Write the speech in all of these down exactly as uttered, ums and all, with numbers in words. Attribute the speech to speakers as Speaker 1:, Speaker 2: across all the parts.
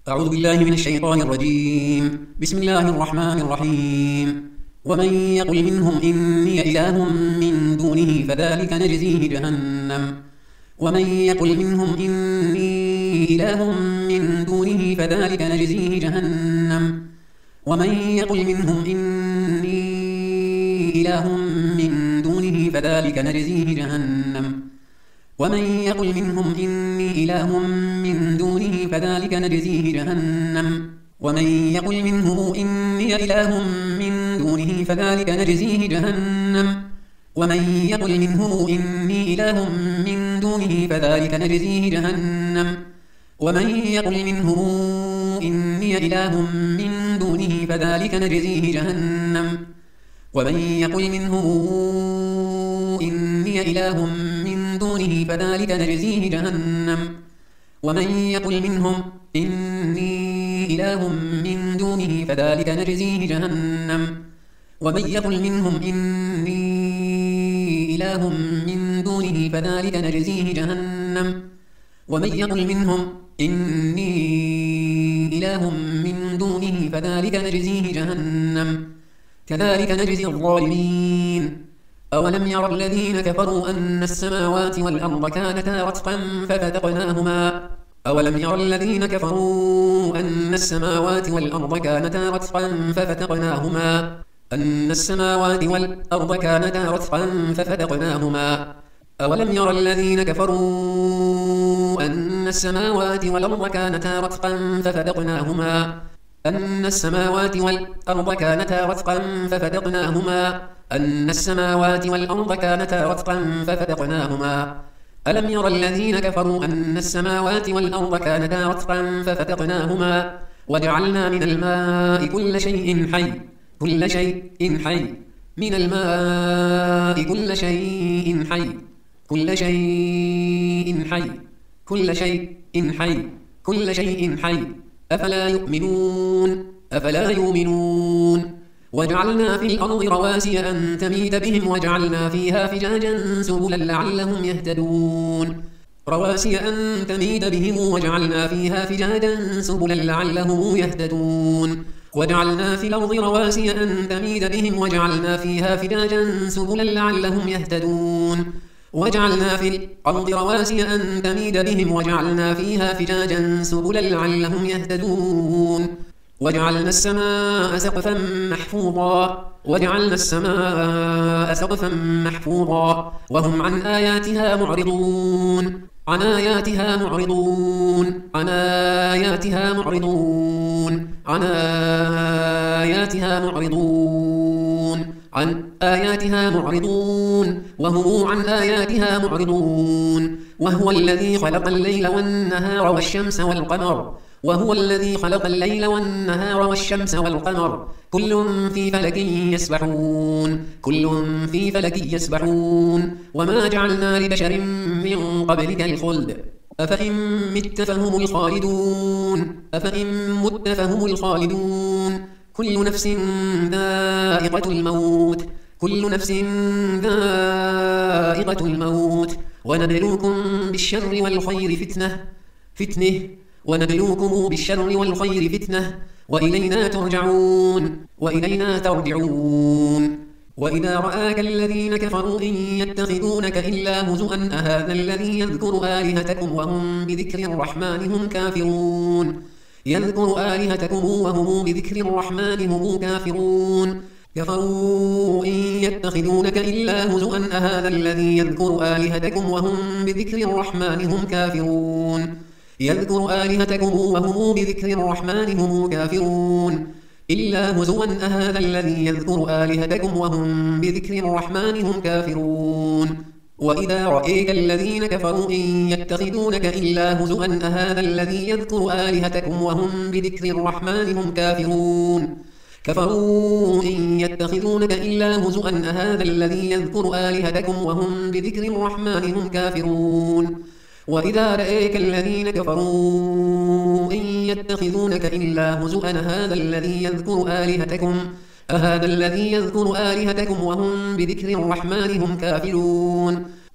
Speaker 1: أعوذ بالله من الشيطان الرجيم. بسم الله الرحمن الرحيم. ومن يقل منهم إني إله من دونه فذلك نجزيه جهنم ومن يقل منهم إني إله من دونه فذلك نجزيه جهنم ومن يقل منهم إني إله من دونه فذلك نجزيه جهنم ومن يقل منهم إني إله من دونه فذلك نجزيه جهنم ومن يقل منهم إني إله من دونه فذلك نجزيه جهنم ومن يقل منهم إني إله من دونه فذلك نجزيه جهنم ومن يقل منهم إني إله من دونه فذلك نجزيه جهنم ومن يقل منهم إني إله من دونه فذلك نجزيه جهنم ومن يقل منهم إني إله من دونه فذلك نجزيه جهنم ومن يقل منهم إني إله من دونه فذلك نجزيه جهنم ومن يقل منهم إني إله من دونه فذلك نجزيه جهنم كذلك نجزي الظالمين. أولم ير الذين كفروا أن السماوات والأرض كانتا رتقا ففتقناهما أولم ير الذين كفروا أن السماوات والأرض كانتا رتقا ففتقناهما أن السماوات والأرض كانتا رتقا ففتقناهما أولم ير الذين كفروا أن السماوات والأرض كانتا رتقا ففتقناهما أن السماوات والأرض كانتا رتقا ففتقناهما أن السماوات والأرض كانتا رتقا ففتقناهما ألم ير الذين كفروا أن السماوات والأرض كانتا رتقا ففتقناهما وجعلنا من الماء كل شيء حي كل شيء حي من الماء كل شيء حي كل شيء حي كل شيء حي كل شيء حي أفلا يؤمنون أفلا يؤمنون وجعلنا في الأرض رواسي أن تميد بهم وجعلنا فيها فجاجا سبلا لعلهم يهتدون رواسي أن تميد بهم وجعلنا فيها فجاجا سبلا لعلهم يهتدون وجعلنا في الأرض رواسي أن تميد بهم وجعلنا فيها فجاجا سبلا لعلهم يهتدون وجعلنا في الأرض رواسي أن تميد بهم وجعلنا فيها فجاجا سبلا لعلهم يهتدون وجعلنا السماء سقفا محفوظا وجعلنا السماء سقفا محفوظا وهم عن آياتها معرضون عن آياتها معرضون عن آياتها معرضون عن آياتها معرضون عن آياتها معرضون وهم عن آياتها معرضون وهو الذي خلق الليل والنهار والشمس والقمر وهو الذي خلق الليل والنهار والشمس والقمر كل في فلك يسبحون كل في فلك يسبحون وما جعلنا لبشر من قبلك الخلد أفإن مت فهم الخالدون أفإن مت فهم الخالدون كل نفس ذائقة الموت كل نفس ذائقة الموت ونبلوكم بالشر والخير فتنة فتنه ونبلوكم بالشر والخير فتنة وإلينا ترجعون وإلينا ترجعون وإذا رآك الذين كفروا إن يتخذونك إلا هزؤا أهذا الذي يذكر آلهتكم وهم بذكر الرحمن هم كافرون يذكر آلهتكم وهم بذكر الرحمن هم كافرون كفروا إن يتخذونك إلا هزؤا أهذا الذي يذكر آلهتكم وهم بذكر الرحمن هم كافرون يذكر آلهتكم وهم بذكر الرحمن هم كافرون إلا هزوا أهذا الذي يذكر آلهتكم وهم بذكر الرحمن هم كافرون وإذا رأيك الذين كفروا إن يتخذونك إلا هزوا أهذا الذي يذكر آلهتكم وهم بذكر الرحمن هم كافرون كفروا إن يتخذونك إلا هزوا أهذا الذي يذكر آلهتكم وهم بذكر الرحمن هم كافرون وإذا رأيك الذين كفروا إن يتخذونك إلا هزوا هذا الذي يذكر آلهتكم أهذا الذي يذكر آلهتكم وهم بذكر الرحمن هم كافرون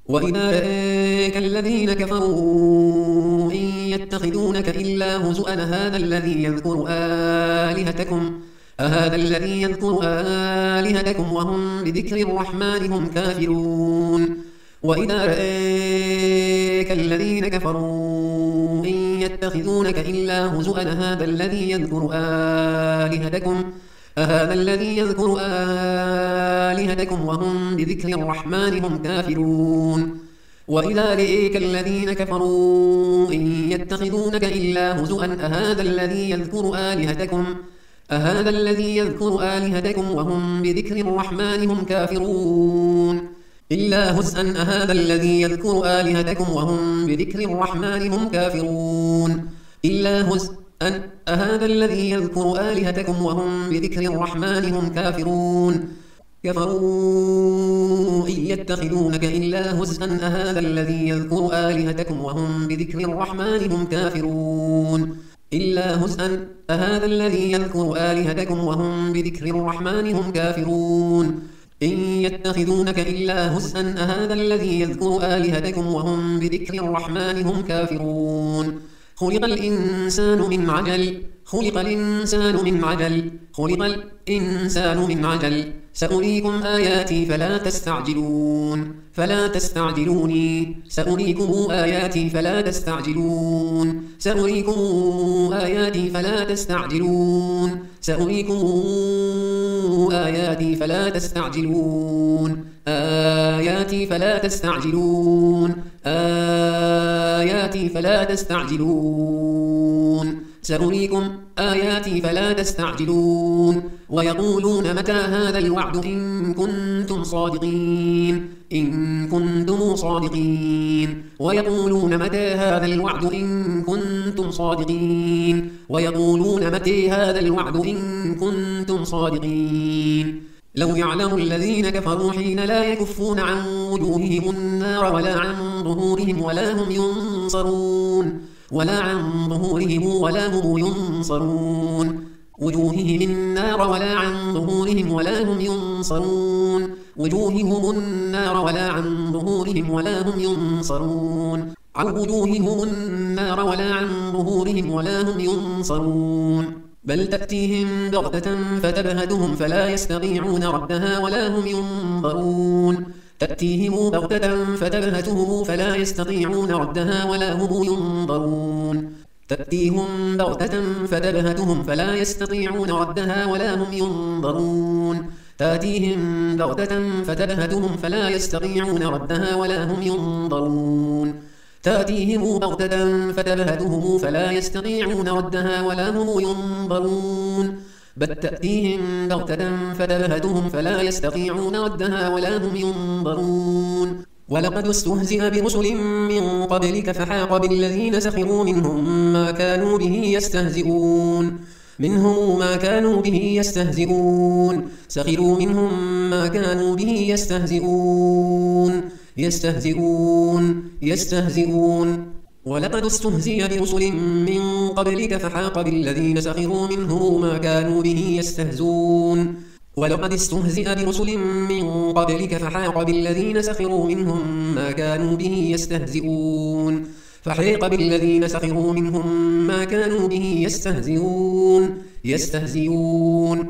Speaker 1: وإذا رآك الذين كفروا إن يتخذونك إلا هزؤا هذا الذي يذكر آلهتكم أهذا الذي يذكر آلهتكم وهم بذكر الرحمن هم كافرون وإذا رآك الذين كفروا إن يتخذونك إلا هزؤا هذا الذي يذكر آلهتكم أهذا الذي يذكر آلهتكم وهم بذكر الرحمن هم كافرون وإذا رآك الذين كفروا إن يتخذونك إلا هزؤا أهذا الذي يذكر آلهتكم أهذا الذي يذكر آلهتكم وهم بذكر الرحمن هم كافرون إلا هزءا أهذا الذي يذكر آلهتكم وهم بذكر الرحمن هم كافرون إلا هزءا أهذا الذي يذكر آلهتكم وهم بذكر الرحمن هم كافرون كفروا إن يتخذونك إلا هزءا أهذا الذي يذكر آلهتكم وهم بذكر الرحمن هم كافرون إلا هزءا أهذا الذي يذكر آلهتكم وهم بذكر الرحمن هم كافرون إن يتخذونك إلا هزءا أهذا الذي يذكر آلهتكم وهم بذكر الرحمن هم كافرون خلق الإنسان من عجل خلق الإنسان من عجل خلق الإنسان من عجل سأريكم آياتي فلا تستعجلون فلا تستعجلوني سأريكم آياتي فلا تستعجلون سأريكم آياتي فلا تستعجلون سأريكم آياتي فلا تستعجلون آياتي فلا تستعجلون آياتي فلا تستعجلون سأريكم آياتي فلا تستعجلون ويقولون متى هذا الوعد إن كنتم صادقين إن كنتم صادقين ويقولون متى هذا الوعد إن كنتم صادقين ويقولون متى هذا الوعد إن كنتم صادقين لو يعلم الذين كفروا حين لا يكفون عن وجوههم النار ولا عن ظهورهم ولا هم ينصرون ولا عن ظهورهم ولا هم ينصرون وجوههم النار ولا عن ظهورهم ولا هم ينصرون وجوههم النار ولا عن ظهورهم ولا هم ينصرون عن وجوههم النار ولا عن ظهورهم ولا هم ينصرون بل تأتيهم بغتة فتبهتهم فلا يستطيعون ردها ولا هم ينظرون تأتيهم بغتة فتبهتهم فلا يستطيعون ردها ولا هم ينظرون تأتيهم بغتة فتبهتهم فلا يستطيعون ردها ولا هم ينظرون تأتيهم بغتة فتبهتهم فلا يستطيعون ردها ولا هم ينظرون تأتيهم بغتة فتبهتهم فلا يستطيعون ردها ولا هم ينظرون بل تأتيهم بغتة فتبهتهم فلا يستطيعون ردها ولا هم ينظرون ولقد استهزئ برسل من قبلك فحاق بالذين سخروا منهم ما كانوا به يستهزئون منهم ما كانوا به يستهزئون سخروا منهم ما كانوا به يستهزئون يستهزئون يستهزئون ولقد استهزئ برسل من قبلك فحاق بالذين سخروا منهم ما كانوا به يستهزئون ولقد استهزئ برسل من قبلك فحاق بالذين سخروا منهم ما كانوا به يستهزئون فحاق بالذين سخروا منهم ما كانوا به يستهزئون يستهزئون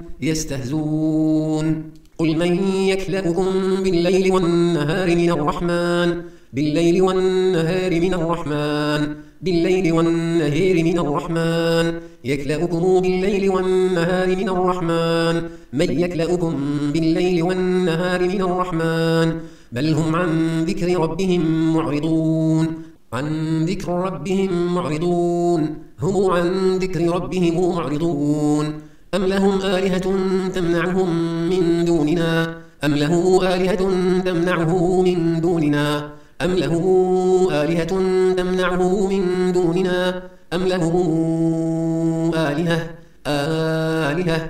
Speaker 1: يستهزئون قل من يكلؤكم بالليل والنهار من الرحمن بالليل والنهار من الرحمن بالليل والنهار من الرحمن يكلؤكم بالليل والنهار من الرحمن من يكلؤكم بالليل والنهار من الرحمن بل هم عن ذكر ربهم معرضون عن ذكر ربهم معرضون هم عن ذكر ربهم معرضون أم لهم آلهة تمنعهم من دوننا أم له آلهة تمنعه من دوننا أم له آلهة تمنعه من دوننا أم له آلهة آلهة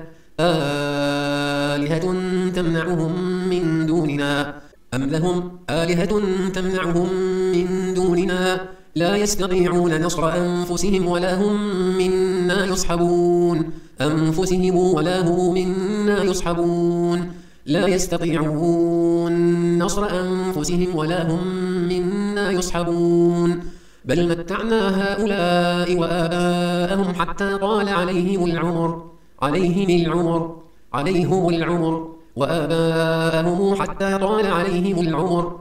Speaker 1: آلهة تمنعهم من دوننا أم لهم آلهة تمنعهم من دوننا لا يستطيعون نصر أنفسهم ولا هم منا يصحبون أنفسهم ولا هم منا يصحبون لا يستطيعون نصر أنفسهم ولا هم أنا يسحبون بل متعنا هؤلاء وآباءهم حتى طال عليهم العمر عليهم العمر عليهم العمر وآباءهم حتى طال عليهم العمر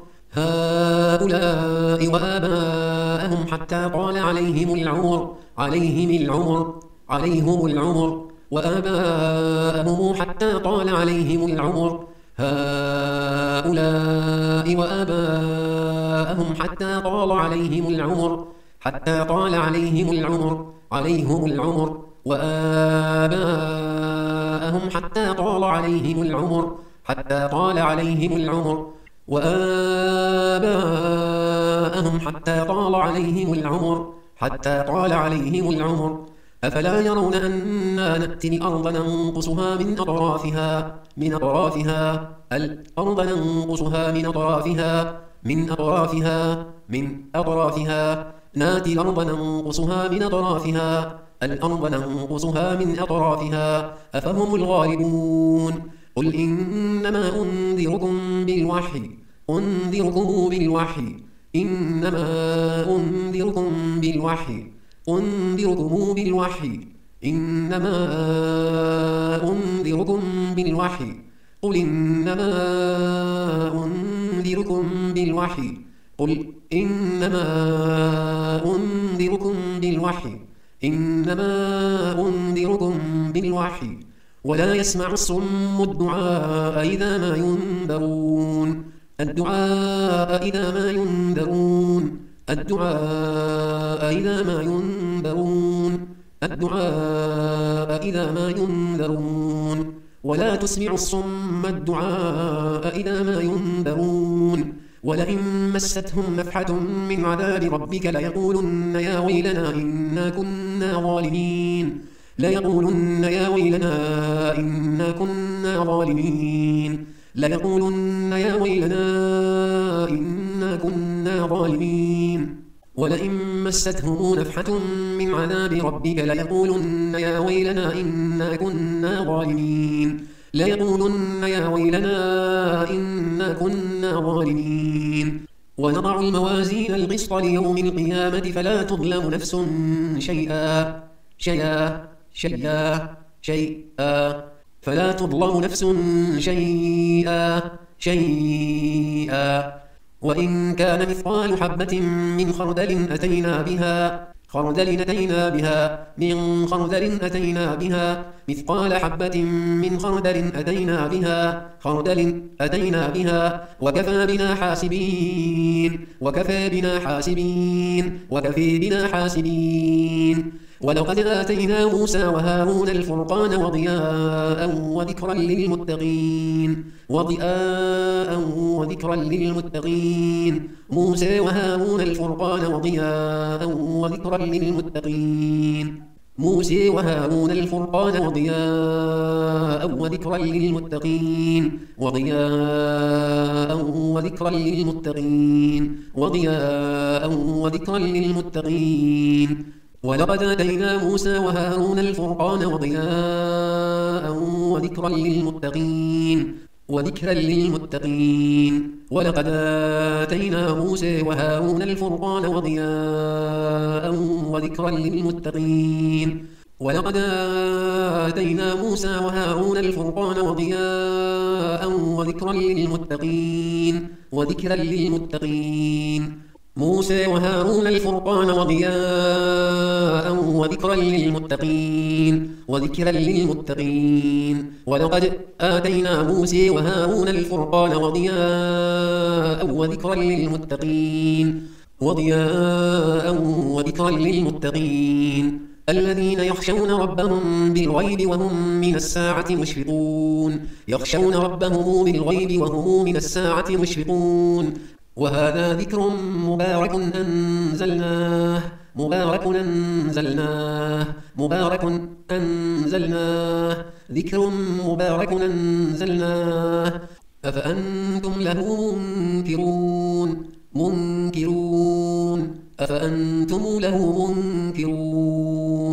Speaker 1: هؤلاء وآباءهم حتى طال عليهم العمر عليهم العمر عليهم العمر وآباءهم حتى طال عليهم العمر هؤلاء وآباءهم حتى طال عليهم العمر حتى طال عليهم العمر عليهم العمر وآباءهم حتى طال عليهم العمر حتى طال عليهم العمر وآباءهم حتى طال عليهم العمر حتى طال عليهم العمر أفلا يرون أنا نأتي الأرض ننقصها من أطرافها من أطرافها الأرض ننقصها من أطرافها من أطرافها من أطرافها نأتي الأرض ننقصها من أطرافها الأرض ننقصها من أطرافها أفهم الغالبون قل إنما أنذركم بالوحي أنذركم بالوحي إنما أنذركم بالوحي أنذركم بالوحي إنما أنذركم بالوحي قل إنما أنذركم بالوحي قل إنما أنذركم بالوحي إنما أنذركم بالوحي ولا يسمع الصم الدعاء إذا ما ينذرون الدعاء إذا ما ينذرون الدعاء إذا ما ينذرون الدعاء إذا ما ينذرون ولا تسمع الصم الدعاء إذا ما ينذرون ولئن مستهم نفحة من عذاب ربك ليقولن يا ويلنا إنا كنا ظالمين ليقولن يا ويلنا إنا كنا ظالمين ليقولن يا ويلنا إنا كنا ظالمين ولئن مستهم نفحة من عذاب ربك ليقولن يا ويلنا إنا كنا ظالمين ليقولن يا ويلنا إنا كنا ظالمين ونضع الموازين القسط ليوم القيامة فلا تظلم نفس شيئا شيئا شيئا شيئا فلا تظلم نفس شيئا شيئا وإن كان مثقال حبة من خردل أتينا بها خردل أتينا بها من خردل أتينا بها مثقال حبة من خردل أتينا بها خردل أتينا بها وكفى بنا حاسبين وكفى بنا حاسبين وكفى بنا حاسبين ولقد آتينا موسى وهارون الفرقان وضياء وذكرا للمتقين وضياء وذكرا للمتقين موسى وهارون الفرقان وضياء وذكرا للمتقين موسى وهارون الفرقان وضياء وذكرا للمتقين وضياء وذكرا للمتقين وضياء وذكرا للمتقين ولقد آتينا موسى وهارون الفرقان وضياء وذكرا للمتقين وذكرا للمتقين ولقد آتينا موسى وهارون الفرقان وضياء وذكرا للمتقين ولقد آتينا موسى وهارون الفرقان وضياء وذكرا للمتقين وذكرا للمتقين موسى وهارون الفرقان وضياء وذكرا للمتقين وذكرا للمتقين ولقد آتينا موسى وهارون الفرقان وضياء وذكرا للمتقين وضياء وذكرا للمتقين الذين يخشون ربهم بالغيب وهم من الساعة مشفقون يخشون ربهم بالغيب وهم من الساعة مشفقون وهذا ذكر مبارك أنزلناه مبارك أنزلناه مبارك أنزلناه ذكر مبارك أنزلناه أفأنتم له منكرون منكرون أفأنتم له منكرون